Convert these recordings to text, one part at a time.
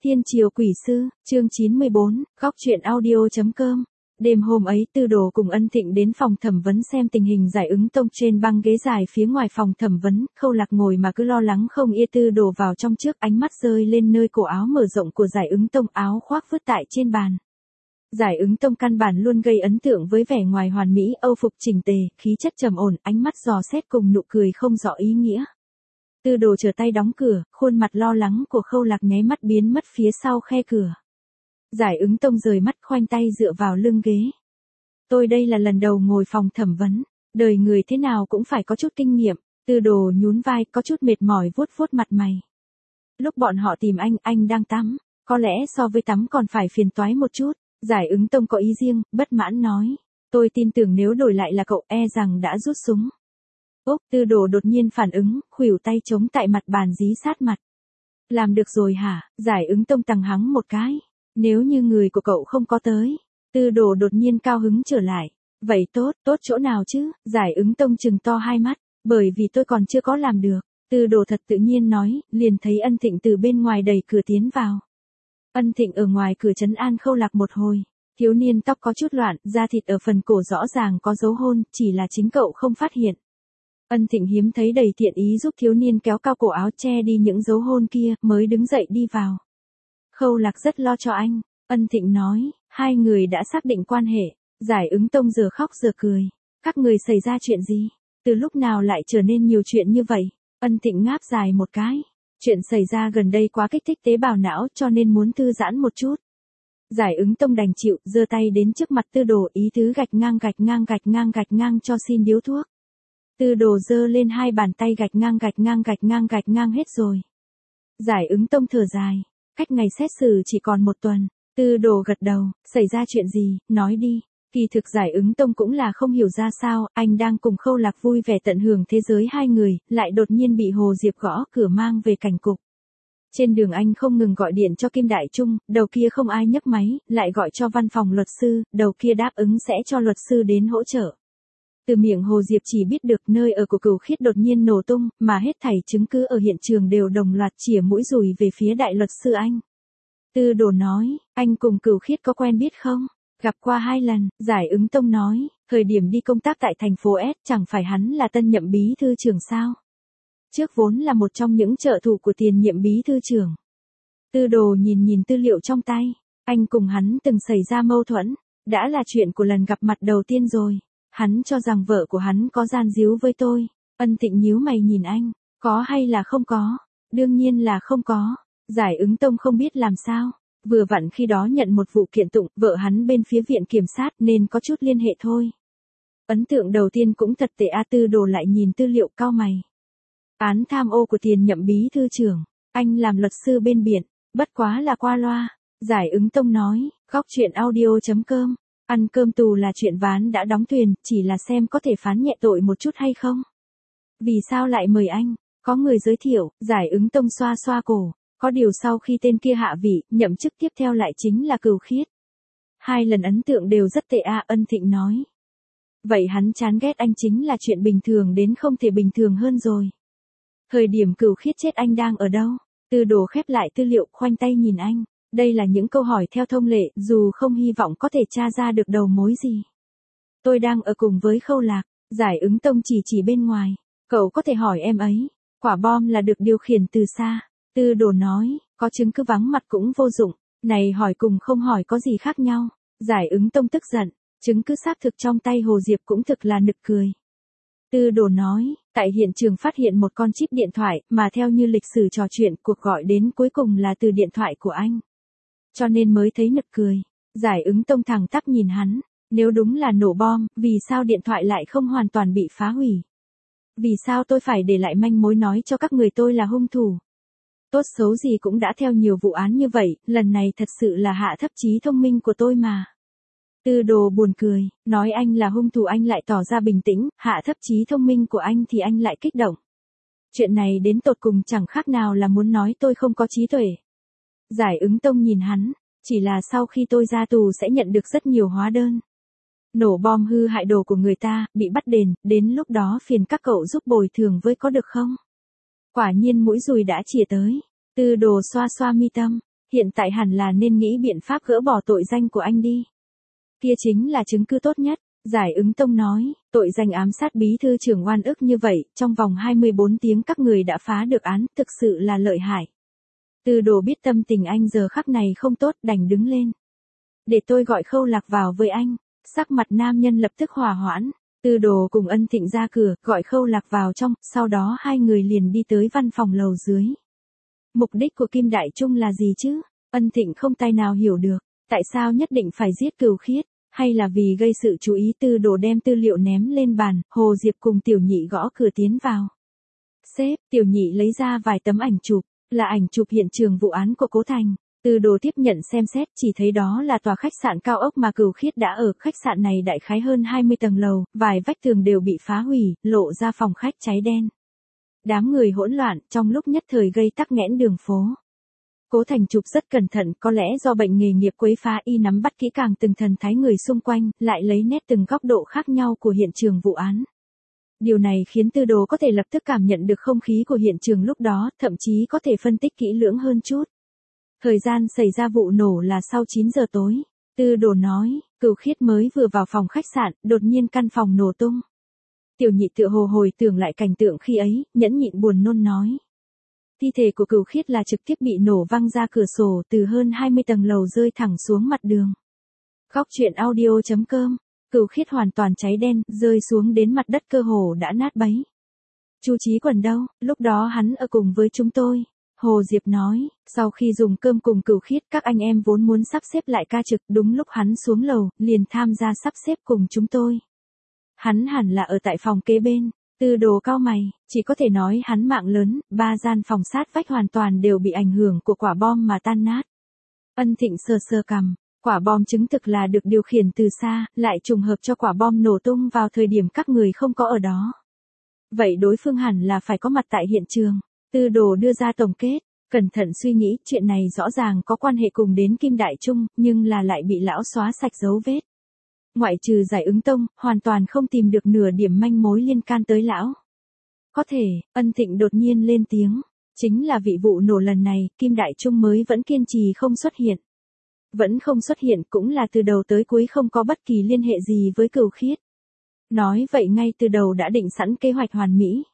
Thiên triều quỷ sư, chương 94, góc truyện audio.com. Đêm hôm ấy Tư Đồ cùng Ân Thịnh đến phòng thẩm vấn xem tình hình giải ứng tông. Trên băng ghế dài phía ngoài phòng thẩm vấn, Khâu Lạc ngồi mà cứ lo lắng không yên. Tư Đồ vào trong trước, ánh mắt rơi lên nơi cổ áo mở rộng của giải ứng tông, áo khoác vứt tại trên bàn. Giải ứng tông căn bản luôn gây ấn tượng với vẻ ngoài hoàn mỹ, âu phục chỉnh tề, khí chất trầm ổn, ánh mắt dò xét cùng nụ cười không rõ ý nghĩa. Tư Đồ trở tay đóng cửa, khuôn mặt lo lắng của Khâu Lạc nháy mắt biến mất phía sau khe cửa. Giải ứng tông rời mắt, khoanh tay dựa vào lưng ghế. Tôi đây là lần đầu ngồi phòng thẩm vấn, đời người thế nào cũng phải có chút kinh nghiệm. Tư Đồ nhún vai, có chút mệt mỏi vuốt vuốt mặt mày. Lúc bọn họ tìm anh đang tắm, có lẽ so với tắm còn phải phiền toái một chút. Giải ứng tông có ý riêng, bất mãn nói. Tôi tin tưởng nếu đổi lại là cậu e rằng đã rút súng. Tư Đồ đột nhiên phản ứng, khuỷu tay chống tại mặt bàn dí sát mặt. Làm được rồi hả? Giải ứng tông tằng hắng một cái. Nếu như người của cậu không có tới. Tư Đồ đột nhiên cao hứng trở lại. Vậy tốt chỗ nào chứ? Giải ứng tông trừng to hai mắt. Bởi vì tôi còn chưa có làm được. Tư Đồ thật tự nhiên nói, liền thấy Ân Thịnh từ bên ngoài đẩy cửa tiến vào. Ân Thịnh ở ngoài cửa trấn an Khâu Lạc một hồi. Thiếu niên tóc có chút loạn, da thịt ở phần cổ rõ ràng có dấu hôn, chỉ là chính cậu không phát hiện. Ân Thịnh hiếm thấy đầy thiện ý giúp thiếu niên kéo cao cổ áo che đi những dấu hôn kia, mới đứng dậy đi vào. Khâu Lạc rất lo cho anh, Ân Thịnh nói, hai người đã xác định quan hệ. Giải ứng tông giờ khóc giờ cười. Các người xảy ra chuyện gì? Từ lúc nào lại trở nên nhiều chuyện như vậy? Ân Thịnh ngáp dài một cái. Chuyện xảy ra gần đây quá kích thích tế bào não cho nên muốn thư giãn một chút. Giải ứng tông đành chịu, giơ tay đến trước mặt Tư Đồ, ý tứ gạch ngang cho xin điếu thuốc. Tư Đồ giơ lên hai bàn tay gạch ngang hết rồi. Giải ứng tông thở dài, cách ngày xét xử chỉ còn một tuần. Tư Đồ gật đầu, xảy ra chuyện gì, nói đi. Kỳ thực giải ứng tông cũng là không hiểu ra sao, anh đang cùng Khâu Lạc vui vẻ tận hưởng thế giới hai người, lại đột nhiên bị Hồ Diệp gõ cửa mang về cảnh cục. Trên đường anh không ngừng gọi điện cho Kim Đại Trung, đầu kia không ai nhấc máy, lại gọi cho văn phòng luật sư, đầu kia đáp ứng sẽ cho luật sư đến hỗ trợ. Từ miệng Hồ Diệp chỉ biết được nơi ở của Cửu Khiết đột nhiên nổ tung, mà hết thảy chứng cứ ở hiện trường đều đồng loạt chĩa mũi dùi về phía đại luật sư anh. Tư Đồ nói, anh cùng Cửu Khiết có quen biết không? Gặp qua 2 lần, Giải ứng tông nói, thời điểm đi công tác tại thành phố S, chẳng phải hắn là tân nhậm bí thư trưởng sao? Trước vốn là một trong những trợ thủ của tiền nhiệm bí thư trưởng. Tư Đồ nhìn tư liệu trong tay, anh cùng hắn từng xảy ra mâu thuẫn, đã là chuyện của lần gặp mặt đầu tiên rồi. Hắn cho rằng vợ của hắn có gian díu với tôi. Ân Thịnh nhíu mày nhìn anh, có hay là không có? Đương nhiên là không có. Giải ứng tông không biết làm sao. Vừa vặn khi đó nhận một vụ kiện tụng, vợ hắn bên phía viện kiểm sát nên có chút liên hệ thôi. Ấn tượng đầu tiên cũng thật tệ. Tư Đồ lại nhìn tư liệu cau mày. Án tham ô của tiền nhậm bí thư trưởng, anh làm luật sư bên biển, bất quá là qua loa. Giải ứng tông nói, góc truyện audio.com. Ăn cơm tù là chuyện ván đã đóng thuyền, chỉ là xem có thể phán nhẹ tội một chút hay không. Vì sao lại mời anh? Có người giới thiệu. Giải ứng tông xoa xoa cổ. Có điều sau khi tên kia hạ vị, nhậm chức tiếp theo lại chính là Cửu Khiết. 2 lần ấn tượng đều rất tệ. Ân Thịnh nói. Vậy hắn chán ghét anh chính là chuyện bình thường đến không thể bình thường hơn rồi. Thời điểm Cửu Khiết chết anh đang ở đâu? Tư Đồ khép lại tư liệu, khoanh tay nhìn anh. Đây là những câu hỏi theo thông lệ, dù không hy vọng có thể tra ra được đầu mối gì. Tôi đang ở cùng với Khâu Lạc. Giải ứng tông chỉ bên ngoài. Cậu có thể hỏi em ấy. Quả bom là được điều khiển từ xa. Tư Đồ nói, có chứng cứ vắng mặt cũng vô dụng. Này hỏi cùng không hỏi có gì khác nhau. Giải ứng tông tức giận. Chứng cứ xác thực trong tay Hồ Diệp cũng thực là nực cười. Tư Đồ nói, tại hiện trường phát hiện một con chip điện thoại, mà theo như lịch sử trò chuyện, cuộc gọi đến cuối cùng là từ điện thoại của anh. Cho nên mới thấy nực cười. Giải ứng tông thẳng tắp nhìn hắn. Nếu đúng là nổ bom, vì sao điện thoại lại không hoàn toàn bị phá hủy? Vì sao tôi phải để lại manh mối nói cho các người tôi là hung thủ? Tốt xấu gì cũng đã theo nhiều vụ án như vậy, lần này thật sự là hạ thấp trí thông minh của tôi mà. Tư Đồ buồn cười, nói anh là hung thủ anh lại tỏ ra bình tĩnh, hạ thấp trí thông minh của anh thì anh lại kích động. Chuyện này đến tột cùng chẳng khác nào là muốn nói tôi không có trí tuệ. Giải ứng tông nhìn hắn, chỉ là sau khi tôi ra tù sẽ nhận được rất nhiều hóa đơn. Nổ bom hư hại đồ của người ta, bị bắt đền, đến lúc đó phiền các cậu giúp bồi thường với có được không? Quả nhiên mũi dùi đã chìa tới. Tư Đồ xoa xoa mi tâm, Hiện tại hẳn là nên nghĩ biện pháp gỡ bỏ tội danh của anh đi. Kia chính là chứng cứ tốt nhất. Giải ứng tông nói, tội danh ám sát bí thư trưởng oan ức như vậy, trong vòng 24 tiếng các người đã phá được án, thực sự là lợi hại. Tư Đồ biết tâm tình anh giờ khắc này không tốt, đành đứng lên. Để tôi gọi Khâu Lạc vào với anh. Sắc mặt nam nhân lập tức hòa hoãn. Tư Đồ cùng Ân Thịnh ra cửa, gọi Khâu Lạc vào trong, sau đó hai người liền đi tới văn phòng lầu dưới. Mục đích của Kim Đại Trung là gì chứ? Ân Thịnh không tài nào hiểu được. Tại sao nhất định phải giết Cửu Khiết? Hay là vì gây sự chú ý? Tư Đồ đem tư liệu ném lên bàn, Hồ Diệp cùng Tiểu Nhị gõ cửa tiến vào. Sếp, Tiểu Nhị lấy ra vài tấm ảnh chụp, là ảnh chụp hiện trường vụ án của Cố Thành. Tư Đồ tiếp nhận xem xét, chỉ thấy đó là tòa khách sạn cao ốc mà Cửu Khiết đã ở. Khách sạn này đại khái hơn 20 tầng lầu, vài vách tường đều bị phá hủy, lộ ra phòng khách cháy đen. Đám người hỗn loạn, trong lúc nhất thời gây tắc nghẽn đường phố. Cố Thành chụp rất cẩn thận, có lẽ do bệnh nghề nghiệp quấy phá y nắm bắt kỹ càng từng thần thái người xung quanh, lại lấy nét từng góc độ khác nhau của hiện trường vụ án. Điều này khiến Tư Đồ có thể lập tức cảm nhận được không khí của hiện trường lúc đó, thậm chí có thể phân tích kỹ lưỡng hơn chút. Thời gian xảy ra vụ nổ là sau 9 giờ tối. Tư Đồ nói, Cửu Khiết mới vừa vào phòng khách sạn, đột nhiên căn phòng nổ tung. Tiểu Nhị tựa hồ hồi tưởng lại cảnh tượng khi ấy, nhẫn nhịn buồn nôn nói. Thi thể của Cửu Khiết là trực tiếp bị nổ văng ra cửa sổ từ hơn 20 tầng lầu rơi thẳng xuống mặt đường. Góc truyện audio.com, Cửu Khiết hoàn toàn cháy đen, rơi xuống đến mặt đất cơ hồ đã nát bấy. Chu Chí Quần đâu, lúc đó hắn ở cùng với chúng tôi. Hồ Diệp nói, sau khi dùng cơm cùng Cửu Khiết các anh em vốn muốn sắp xếp lại ca trực, đúng lúc hắn xuống lầu, liền tham gia sắp xếp cùng chúng tôi. Hắn hẳn là ở tại phòng kế bên. Tư Đồ cau mày, chỉ có thể nói hắn mạng lớn, 3 gian phòng sát vách hoàn toàn đều bị ảnh hưởng của quả bom mà tan nát. Ân Thịnh sờ sờ cằm, quả bom chứng thực là được điều khiển từ xa, lại trùng hợp cho quả bom nổ tung vào thời điểm các người không có ở đó. Vậy đối phương hẳn là phải có mặt tại hiện trường. Tư Đồ đưa ra tổng kết, cẩn thận suy nghĩ, chuyện này rõ ràng có quan hệ cùng đến Kim Đại Trung, nhưng là lại bị lão xóa sạch dấu vết. Ngoại trừ Giải Ứng Tông, hoàn toàn không tìm được nửa điểm manh mối liên can tới lão. Có thể, Ân Thịnh đột nhiên lên tiếng, chính là vị vụ nổ lần này, Kim Đại Trung mới vẫn kiên trì không xuất hiện. Vẫn không xuất hiện cũng là từ đầu tới cuối không có bất kỳ liên hệ gì với Cửu Khiết. Nói vậy ngay từ đầu đã định sẵn kế hoạch hoàn mỹ.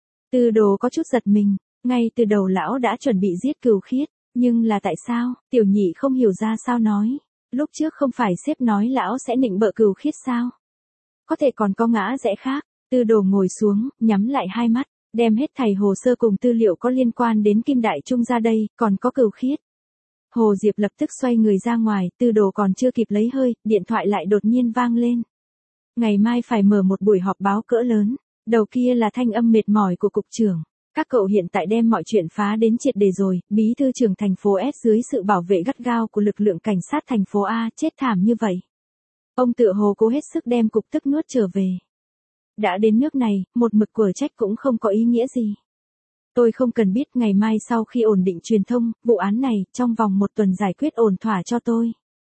Tư Đồ có chút giật mình, ngay từ đầu lão đã chuẩn bị giết Cửu Khiết, nhưng là tại sao? Tiểu Nhị không hiểu ra sao nói. Lúc trước không phải sếp nói lão sẽ nịnh bợ Cửu Khiết sao? Có thể còn có ngã rẽ khác. Tư Đồ ngồi xuống, nhắm lại hai mắt, đem hết thảy hồ sơ cùng tư liệu có liên quan đến Kim Đại Trung ra đây, còn có Cửu Khiết. Hồ Diệp lập tức xoay người ra ngoài, Tư Đồ còn chưa kịp lấy hơi, điện thoại lại đột nhiên vang lên. Ngày mai phải mở một buổi họp báo cỡ lớn, đầu kia là thanh âm mệt mỏi của cục trưởng. Các cậu hiện tại đem mọi chuyện phá đến triệt để rồi, bí thư trưởng thành phố S dưới sự bảo vệ gắt gao của lực lượng cảnh sát thành phố A chết thảm như vậy. Ông tựa hồ cố hết sức đem cục tức nuốt trở về. Đã đến nước này, một mực quở trách cũng không có ý nghĩa gì. Tôi không cần biết, ngày mai sau khi ổn định truyền thông, vụ án này, trong vòng 1 tuần giải quyết ổn thỏa cho tôi.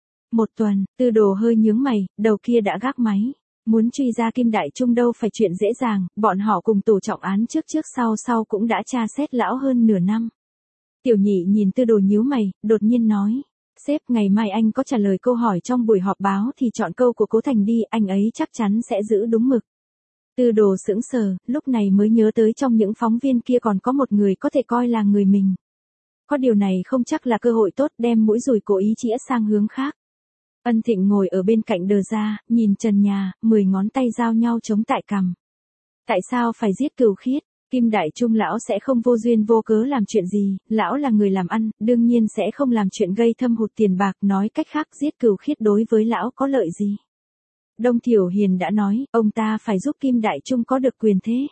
1 tuần, Tư Đồ hơi nhướng mày, đầu kia đã gác máy. Muốn truy ra Kim Đại Trung đâu phải chuyện dễ dàng, bọn họ cùng tổ trọng án trước sau cũng đã tra xét lão hơn nửa năm. Tiểu Nhị nhìn Tư Đồ nhíu mày, đột nhiên nói, sếp ngày mai anh có trả lời câu hỏi trong buổi họp báo thì chọn câu của Cố Thành đi, anh ấy chắc chắn sẽ giữ đúng mực. Tư Đồ sững sờ, lúc này mới nhớ tới trong những phóng viên kia còn có một người có thể coi là người mình. Có điều này không chắc là cơ hội tốt, đem mũi dùi cố ý chĩa sang hướng khác. Ân Thịnh ngồi ở bên cạnh đờ ra, nhìn trần nhà, 10 ngón tay giao nhau chống tại cằm. Tại sao phải giết Cửu Khiết? Kim Đại Trung lão sẽ không vô duyên vô cớ làm chuyện gì, lão là người làm ăn, đương nhiên sẽ không làm chuyện gây thâm hụt tiền bạc, nói cách khác giết Cửu Khiết đối với lão có lợi gì. Đông Thiểu Hiền đã nói, ông ta phải giúp Kim Đại Trung có được quyền thế.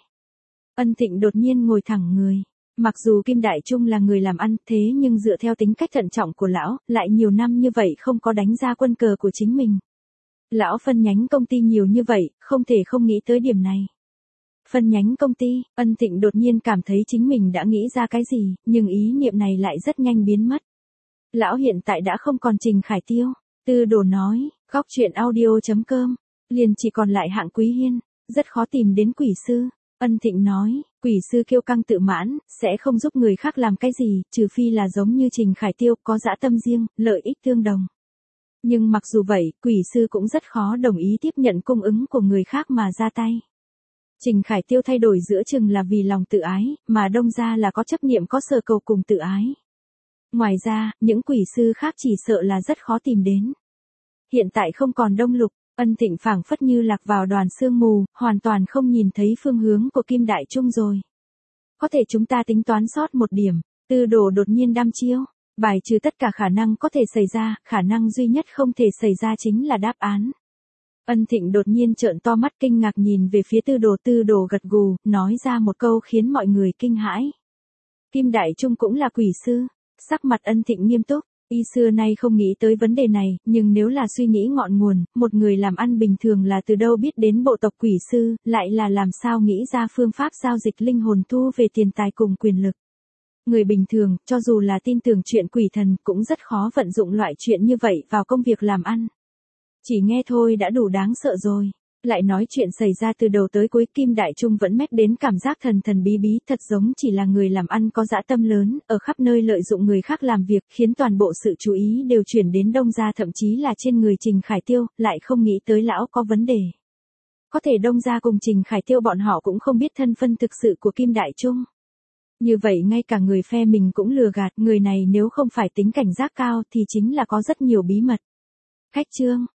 Ân Thịnh đột nhiên ngồi thẳng người. Mặc dù Kim Đại Trung là người làm ăn, thế nhưng dựa theo tính cách thận trọng của lão, lại nhiều năm như vậy không có đánh ra quân cờ của chính mình. Lão phân nhánh công ty nhiều như vậy, không thể không nghĩ tới điểm này. Phân nhánh công ty, Ân Thịnh đột nhiên cảm thấy chính mình đã nghĩ ra cái gì, nhưng ý niệm này lại rất nhanh biến mất. Lão hiện tại đã không còn Trình Khải Tiêu. Tư Đồ nói, góc truyện audio.com, liền chỉ còn lại Hạng Quý Hiên, rất khó tìm đến quỷ sư. Ân Thịnh nói, Quỷ sư kiêu căng tự mãn, sẽ không giúp người khác làm cái gì, trừ phi là giống như Trình Khải Tiêu, có dã tâm riêng, lợi ích tương đồng. Nhưng mặc dù vậy, quỷ sư cũng rất khó đồng ý tiếp nhận cung ứng của người khác mà ra tay. Trình Khải Tiêu thay đổi giữa chừng là vì lòng tự ái, mà Đông gia là có chấp niệm có sở cầu cùng tự ái. Ngoài ra, những quỷ sư khác chỉ sợ là rất khó tìm đến. Hiện tại không còn Đông Lục, Ân Thịnh phảng phất như lạc vào đoàn sương mù, hoàn toàn không nhìn thấy phương hướng của Kim Đại Trung rồi. Có thể chúng ta tính toán sót một điểm, Tư Đồ đột nhiên đăm chiêu, bài trừ tất cả khả năng có thể xảy ra, khả năng duy nhất không thể xảy ra chính là đáp án. Ân Thịnh đột nhiên trợn to mắt kinh ngạc nhìn về phía Tư Đồ gật gù, nói ra một câu khiến mọi người kinh hãi. Kim Đại Trung cũng là quỷ sư, sắc mặt Ân Thịnh nghiêm túc. Y xưa nay không nghĩ tới vấn đề này, nhưng nếu là suy nghĩ ngọn nguồn, một người làm ăn bình thường là từ đâu biết đến bộ tộc quỷ sư, lại là làm sao nghĩ ra phương pháp giao dịch linh hồn thu về tiền tài cùng quyền lực. Người bình thường, cho dù là tin tưởng chuyện quỷ thần, cũng rất khó vận dụng loại chuyện như vậy vào công việc làm ăn. Chỉ nghe thôi đã đủ đáng sợ rồi. Lại nói chuyện xảy ra từ đầu tới cuối, Kim Đại Trung vẫn mét đến cảm giác thần thần bí bí, thật giống chỉ là người làm ăn có dã tâm lớn, ở khắp nơi lợi dụng người khác làm việc, khiến toàn bộ sự chú ý đều chuyển đến Đông gia, thậm chí là trên người Trình Khải Tiêu, lại không nghĩ tới lão có vấn đề. Có thể Đông gia cùng Trình Khải Tiêu bọn họ cũng không biết thân phân thực sự của Kim Đại Trung. Như vậy ngay cả người phe mình cũng lừa gạt, người này nếu không phải tính cảnh giác cao thì chính là có rất nhiều bí mật. Khách trương,